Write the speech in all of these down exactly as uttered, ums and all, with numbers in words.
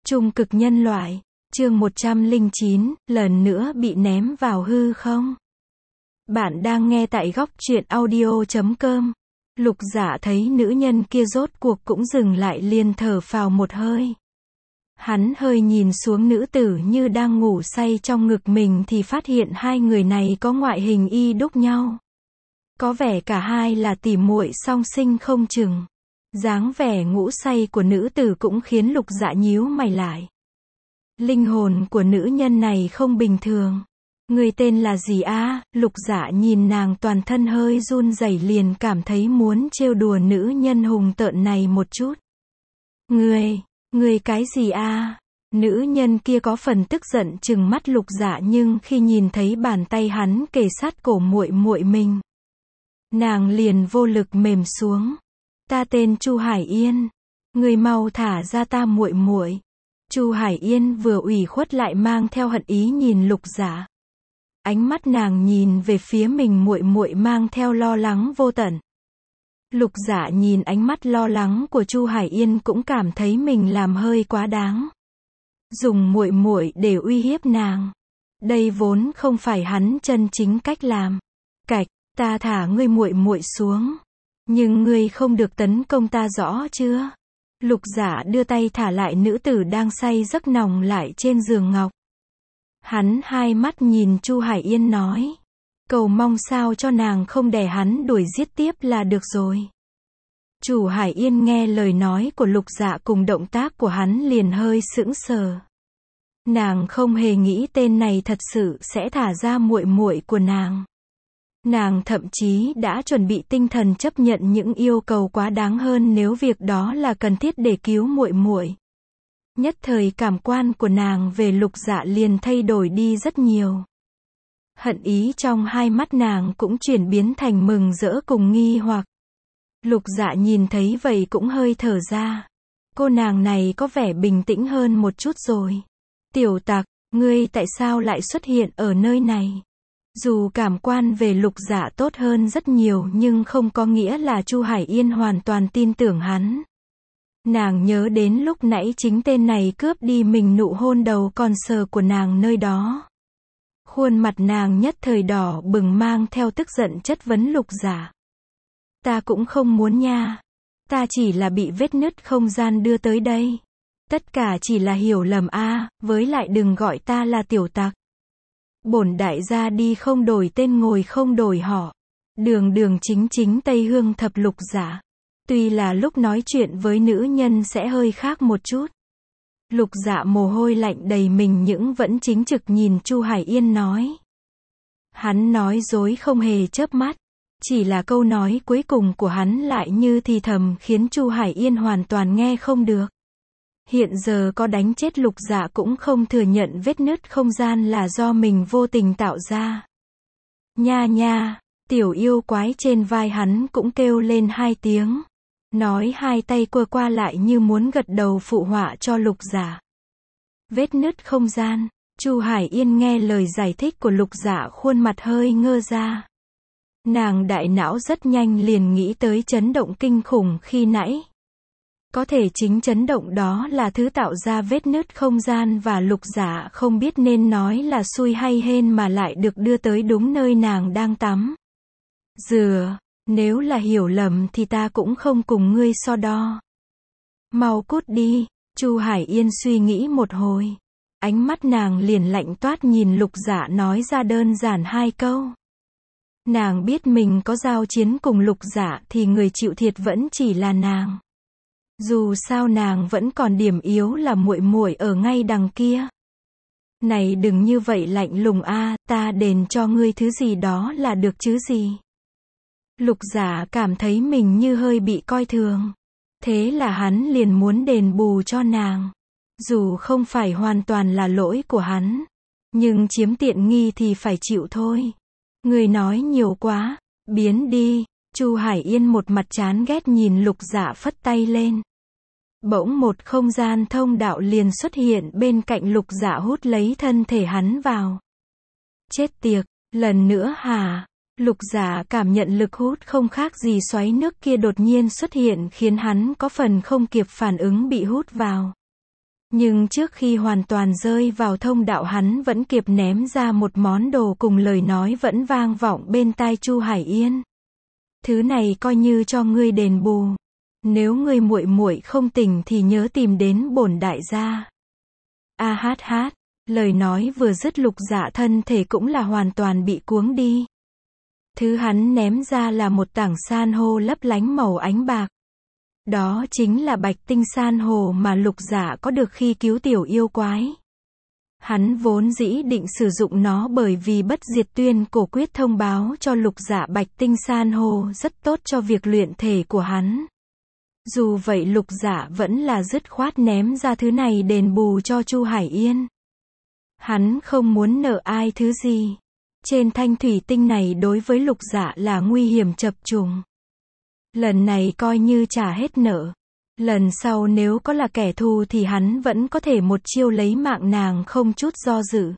Trung cực nhân loại, chương một trăm lẻ chín, lần nữa bị ném vào hư không. Bạn đang nghe tại góc truyện audio chấm com. Lục Dạ thấy nữ nhân kia rốt cuộc cũng dừng lại liền thở phào một hơi. Hắn hơi nhìn xuống nữ tử như đang ngủ say trong ngực mình thì phát hiện hai người này có ngoại hình y đúc nhau. Có vẻ cả hai là tỉ muội song sinh không chừng. Dáng vẻ ngủ say của nữ tử cũng khiến Lục Dạ nhíu mày lại. Linh hồn của nữ nhân này không bình thường. Người tên là gì a? Lục Dạ nhìn nàng toàn thân hơi run rẩy liền cảm thấy muốn trêu đùa nữ nhân hùng tợn này một chút. Người, người cái gì a? Nữ nhân kia có phần tức giận trừng mắt Lục Dạ nhưng khi nhìn thấy bàn tay hắn kề sát cổ muội muội mình, nàng liền vô lực mềm xuống. Ta tên Chu Hải Yên, người mau thả ra ta muội muội. Chu Hải Yên vừa ủy khuất lại mang theo hận ý nhìn Lục Dạ. Ánh mắt nàng nhìn về phía mình muội muội mang theo lo lắng vô tận. Lục Dạ nhìn ánh mắt lo lắng của Chu Hải Yên cũng cảm thấy mình làm hơi quá đáng. Dùng muội muội để uy hiếp nàng. Đây vốn không phải hắn chân chính cách làm. Cạch, ta thả ngươi muội muội xuống. Nhưng ngươi không được tấn công ta rõ chưa? Lục Dạ đưa tay thả lại nữ tử đang say giấc nồng lại trên giường ngọc. Hắn hai mắt nhìn Chu Hải Yên nói. Cầu mong sao cho nàng không đè hắn đuổi giết tiếp là được rồi. Chu Hải Yên nghe lời nói của Lục Dạ cùng động tác của hắn liền hơi sững sờ. Nàng không hề nghĩ tên này thật sự sẽ thả ra muội muội của nàng. Nàng thậm chí đã chuẩn bị tinh thần chấp nhận những yêu cầu quá đáng hơn nếu việc đó là cần thiết để cứu muội muội. Nhất thời cảm quan của nàng về Lục Dạ liền thay đổi đi rất nhiều. Hận ý trong hai mắt nàng cũng chuyển biến thành mừng rỡ cùng nghi hoặc. Lục Dạ nhìn thấy vậy cũng hơi thở ra. Cô nàng này có vẻ bình tĩnh hơn một chút rồi. Tiểu tặc, ngươi tại sao lại xuất hiện ở nơi này? Dù cảm quan về Lục Dạ tốt hơn rất nhiều nhưng không có nghĩa là Chu Hải Yên hoàn toàn tin tưởng hắn. Nàng nhớ đến lúc nãy chính tên này cướp đi mình nụ hôn đầu còn sờ của nàng nơi đó. Khuôn mặt nàng nhất thời đỏ bừng mang theo tức giận chất vấn Lục Dạ. Ta cũng không muốn nha. Ta chỉ là bị vết nứt không gian đưa tới đây. Tất cả chỉ là hiểu lầm a, với lại đừng gọi ta là tiểu tặc. Bổn đại gia đi không đổi tên ngồi không đổi họ. Đường đường chính chính Tây Hương thập Lục Dạ. Tuy là lúc nói chuyện với nữ nhân sẽ hơi khác một chút. Lục Dạ mồ hôi lạnh đầy mình nhưng vẫn chính trực nhìn Chu Hải Yên nói. Hắn nói dối không hề chớp mắt. Chỉ là câu nói cuối cùng của hắn lại như thì thầm khiến Chu Hải Yên hoàn toàn nghe không được. Hiện giờ có đánh chết Lục Dạ cũng không thừa nhận vết nứt không gian là do mình vô tình tạo ra. Nha nha, tiểu yêu quái trên vai hắn cũng kêu lên hai tiếng. Nói hai tay quơ qua lại như muốn gật đầu phụ họa cho Lục Dạ. Vết nứt không gian, Chu Hải Yên nghe lời giải thích của Lục Dạ khuôn mặt hơi ngơ ra. Nàng đại não rất nhanh liền nghĩ tới chấn động kinh khủng khi nãy. Có thể chính chấn động đó là thứ tạo ra vết nứt không gian và Lục Dạ không biết nên nói là xui hay hên mà lại được đưa tới đúng nơi nàng đang tắm. Dừa, nếu là hiểu lầm thì ta cũng không cùng ngươi so đo. Mau cút đi, Chu Hải Yên suy nghĩ một hồi. Ánh mắt nàng liền lạnh toát nhìn Lục Dạ nói ra đơn giản hai câu. Nàng biết mình có giao chiến cùng Lục Dạ thì người chịu thiệt vẫn chỉ là nàng. Dù sao nàng vẫn còn điểm yếu là muội muội ở ngay đằng kia. Này đừng như vậy lạnh lùng a, ta đền cho ngươi thứ gì đó là được chứ gì. Lục Dạ cảm thấy mình như hơi bị coi thường. Thế là hắn liền muốn đền bù cho nàng. Dù không phải hoàn toàn là lỗi của hắn. Nhưng chiếm tiện nghi thì phải chịu thôi. Người nói nhiều quá, biến đi. Chu Hải Yên một mặt chán ghét nhìn Lục Dạ phất tay lên. Bỗng một không gian thông đạo liền xuất hiện bên cạnh Lục Dạ hút lấy thân thể hắn vào. Chết tiệt, lần nữa hả? Lục Dạ cảm nhận lực hút không khác gì xoáy nước kia đột nhiên xuất hiện khiến hắn có phần không kịp phản ứng bị hút vào. Nhưng trước khi hoàn toàn rơi vào thông đạo hắn vẫn kịp ném ra một món đồ cùng lời nói vẫn vang vọng bên tai Chu Hải Yên. Thứ này coi như cho ngươi đền bù. Nếu ngươi muội muội không tỉnh thì nhớ tìm đến bổn đại gia. A hát hát, lời nói vừa dứt Lục Dạ thân thể cũng là hoàn toàn bị cuống đi. Thứ hắn ném ra là một tảng san hô lấp lánh màu ánh bạc. Đó chính là bạch tinh san hô mà Lục Dạ có được khi cứu tiểu yêu quái. Hắn vốn dĩ định sử dụng nó bởi vì bất diệt tuyên cổ quyết thông báo cho Lục Dạ bạch tinh san hô rất tốt cho việc luyện thể của hắn. Dù vậy Lục Dạ vẫn là dứt khoát ném ra thứ này đền bù cho Chu Hải Yên. Hắn không muốn nợ ai thứ gì. Trên thanh thủy tinh này đối với Lục Dạ là nguy hiểm chập trùng. Lần này coi như trả hết nợ. Lần sau nếu có là kẻ thù thì hắn vẫn có thể một chiêu lấy mạng nàng không chút do dự.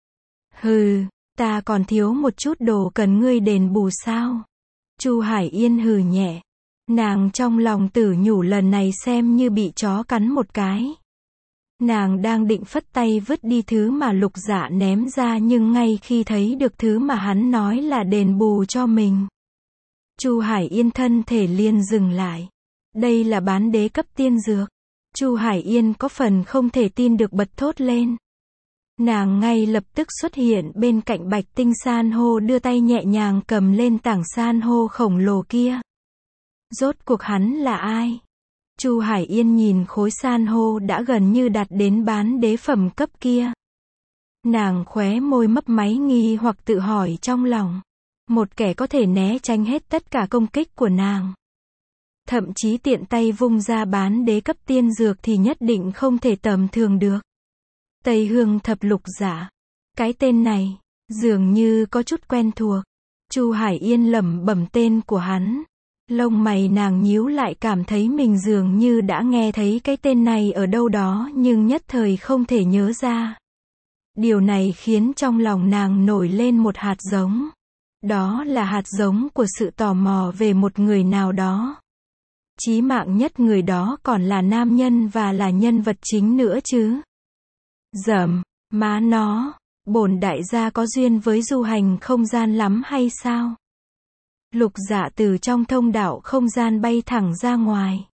Hừ, ta còn thiếu một chút đồ cần ngươi đền bù sao? Chu Hải Yên hừ nhẹ. Nàng trong lòng tự nhủ lần này xem như bị chó cắn một cái. Nàng đang định phất tay vứt đi thứ mà Lục Dạ ném ra nhưng ngay khi thấy được thứ mà hắn nói là đền bù cho mình. Chu Hải Yên thân thể liền dừng lại. Đây là bán đế cấp tiên dược. Chu Hải Yên có phần không thể tin được bật thốt lên. Nàng ngay lập tức xuất hiện bên cạnh bạch tinh san hô đưa tay nhẹ nhàng cầm lên tảng san hô khổng lồ kia. Rốt cuộc hắn là ai? Chu Hải Yên nhìn khối san hô đã gần như đạt đến bán đế phẩm cấp kia. Nàng khóe môi mấp máy nghi hoặc tự hỏi trong lòng. Một kẻ có thể né tránh hết tất cả công kích của nàng. Thậm chí tiện tay vung ra bán đế cấp tiên dược thì nhất định không thể tầm thường được. Tây Hương Thập Lục Giả. Cái tên này, dường như có chút quen thuộc. Chu Hải Yên lẩm bẩm tên của hắn. Lông mày nàng nhíu lại cảm thấy mình dường như đã nghe thấy cái tên này ở đâu đó nhưng nhất thời không thể nhớ ra. Điều này khiến trong lòng nàng nổi lên một hạt giống. Đó là hạt giống của sự tò mò về một người nào đó. Chí mạng nhất người đó còn là nam nhân và là nhân vật chính nữa chứ. Dởm, má nó, bổn đại gia có duyên với du hành không gian lắm hay sao? Lục Dạ từ trong thông đạo không gian bay thẳng ra ngoài.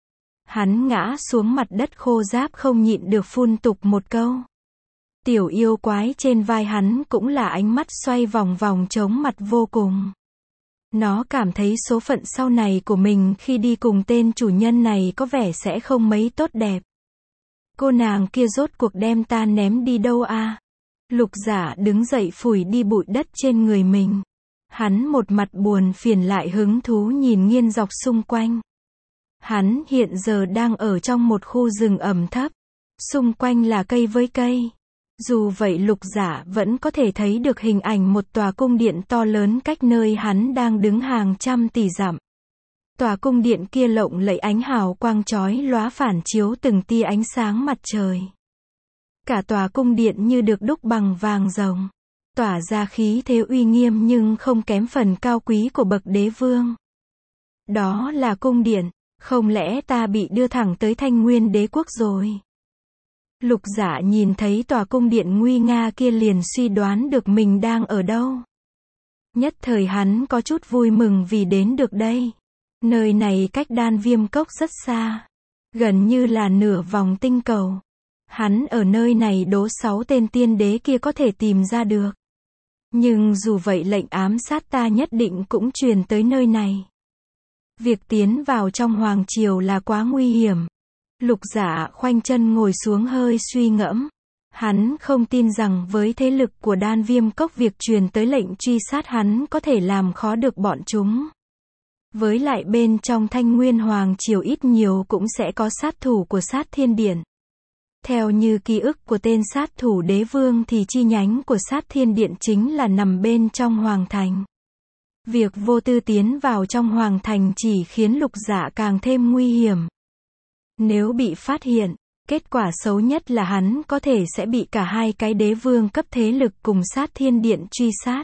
Hắn ngã xuống mặt đất khô ráp không nhịn được phun tục một câu. Tiểu yêu quái trên vai hắn cũng là ánh mắt xoay vòng vòng chống mặt vô cùng. Nó cảm thấy số phận sau này của mình khi đi cùng tên chủ nhân này có vẻ sẽ không mấy tốt đẹp. Cô nàng kia rốt cuộc đem ta ném đi đâu à? Lục Dạ đứng dậy phủi đi bụi đất trên người mình. Hắn một mặt buồn phiền lại hứng thú nhìn nghiêng dọc xung quanh. Hắn hiện giờ đang ở trong một khu rừng ẩm thấp. Xung quanh là cây với cây. Dù vậy Lục Dạ vẫn có thể thấy được hình ảnh một tòa cung điện to lớn cách nơi hắn đang đứng hàng trăm tỷ dặm. Tòa cung điện kia lộng lẫy ánh hào quang chói lóa phản chiếu từng tia ánh sáng mặt trời. Cả tòa cung điện như được đúc bằng vàng ròng, tỏa ra khí thế uy nghiêm nhưng không kém phần cao quý của bậc đế vương. Đó là cung điện, không lẽ ta bị đưa thẳng tới Thanh Nguyên đế quốc rồi? Lục Dạ nhìn thấy tòa cung điện nguy nga kia liền suy đoán được mình đang ở đâu. Nhất thời hắn có chút vui mừng vì đến được đây. Nơi này cách Đan Viêm Cốc rất xa, gần như là nửa vòng tinh cầu. Hắn ở nơi này đố sáu tên tiên đế kia có thể tìm ra được. Nhưng dù vậy lệnh ám sát ta nhất định cũng truyền tới nơi này. Việc tiến vào trong hoàng triều là quá nguy hiểm. Lục Dạ khoanh chân ngồi xuống hơi suy ngẫm. Hắn không tin rằng với thế lực của Đan Viêm Cốc việc truyền tới lệnh truy sát hắn có thể làm khó được bọn chúng. Với lại bên trong Thanh Nguyên Hoàng triều ít nhiều cũng sẽ có sát thủ của Sát Thiên Điện. Theo như ký ức của tên sát thủ đế vương thì chi nhánh của Sát Thiên Điện chính là nằm bên trong Hoàng Thành. Việc vô tư tiến vào trong Hoàng Thành chỉ khiến Lục Dạ càng thêm nguy hiểm. Nếu bị phát hiện, kết quả xấu nhất là hắn có thể sẽ bị cả hai cái đế vương cấp thế lực cùng Sát Thiên Điện truy sát.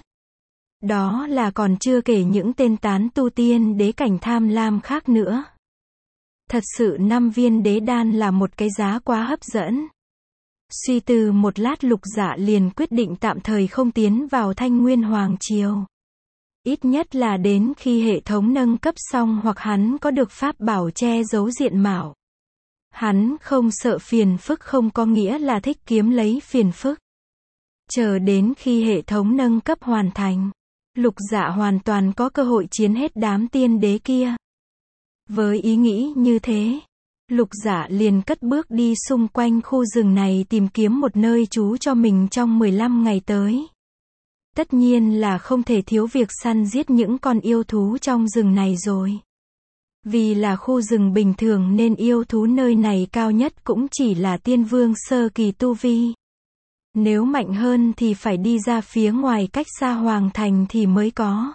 Đó là còn chưa kể những tên tán tu tiên đế cảnh tham lam khác nữa. Thật sự năm viên đế đan là một cái giá quá hấp dẫn. Suy tư một lát Lục Dạ liền quyết định tạm thời không tiến vào Thanh Nguyên Hoàng Triều. Ít nhất là đến khi hệ thống nâng cấp xong hoặc hắn có được pháp bảo che giấu diện mạo. Hắn không sợ phiền phức không có nghĩa là thích kiếm lấy phiền phức. Chờ đến khi hệ thống nâng cấp hoàn thành, Lục Dạ hoàn toàn có cơ hội chiến hết đám tiên đế kia. Với ý nghĩ như thế, Lục Dạ liền cất bước đi xung quanh khu rừng này tìm kiếm một nơi trú cho mình trong mười lăm ngày tới. Tất nhiên là không thể thiếu việc săn giết những con yêu thú trong rừng này rồi. Vì là khu rừng bình thường nên yêu thú nơi này cao nhất cũng chỉ là tiên vương sơ kỳ tu vi. Nếu mạnh hơn thì phải đi ra phía ngoài cách xa hoàng thành thì mới có.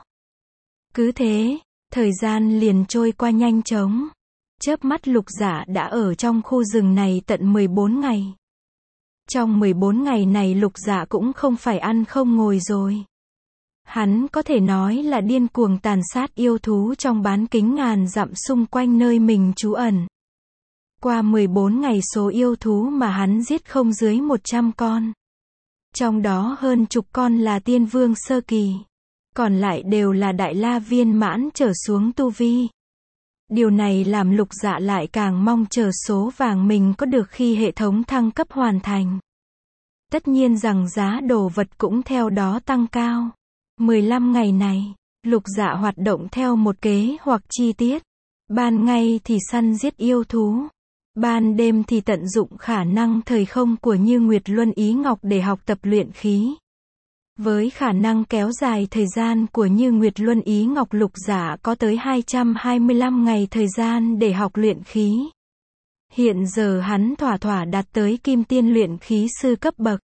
Cứ thế, thời gian liền trôi qua nhanh chóng. Chớp mắt Lục Dạ đã ở trong khu rừng này tận mười bốn ngày. Trong mười bốn ngày này Lục Dạ cũng không phải ăn không ngồi rồi. Hắn có thể nói là điên cuồng tàn sát yêu thú trong bán kính ngàn dặm xung quanh nơi mình trú ẩn. Qua mười bốn ngày số yêu thú mà hắn giết không dưới một trăm con. Trong đó hơn chục con là tiên vương sơ kỳ. Còn lại đều là đại la viên mãn trở xuống tu vi. Điều này làm Lục Dạ lại càng mong chờ số vàng mình có được khi hệ thống thăng cấp hoàn thành. Tất nhiên rằng giá đồ vật cũng theo đó tăng cao. mười lăm ngày này, Lục Dạ hoạt động theo một kế hoạch chi tiết. Ban ngày thì săn giết yêu thú. Ban đêm thì tận dụng khả năng thời không của Như Nguyệt Luân Ý Ngọc để học tập luyện khí. Với khả năng kéo dài thời gian của Như Nguyệt Luân Ý Ngọc, Lục Dạ có tới hai trăm hai mươi lăm ngày thời gian để học luyện khí. Hiện giờ hắn thỏa thỏa đạt tới kim tiên luyện khí sư cấp bậc.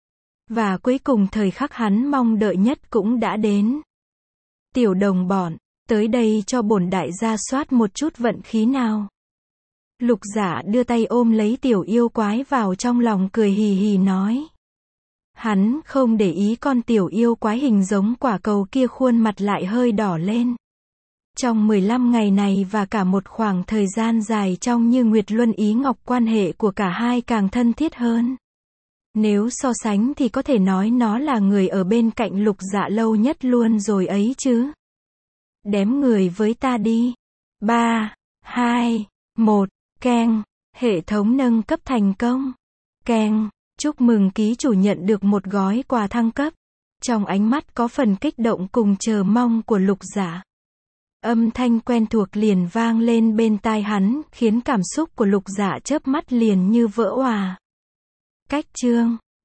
Và cuối cùng thời khắc hắn mong đợi nhất cũng đã đến. Tiểu đồng bọn, tới đây cho bổn đại gia soát một chút vận khí nào. Lục Dạ đưa tay ôm lấy tiểu yêu quái vào trong lòng cười hì hì nói. Hắn không để ý con tiểu yêu quái hình giống quả cầu kia khuôn mặt lại hơi đỏ lên. Trong mười lăm ngày này và cả một khoảng thời gian dài trong Như Nguyệt Luân Ý Ngọc, quan hệ của cả hai càng thân thiết hơn. Nếu so sánh thì có thể nói nó là người ở bên cạnh Lục Dạ lâu nhất luôn rồi ấy chứ. Đếm người với ta đi. ba, hai, một, keng. Hệ thống nâng cấp thành công. Keng. Chúc mừng ký chủ nhận được một gói quà thăng cấp. Trong ánh mắt có phần kích động cùng chờ mong của Lục Dạ. Âm thanh quen thuộc liền vang lên bên tai hắn, khiến cảm xúc của Lục Dạ chớp mắt liền như vỡ òa. Cách chương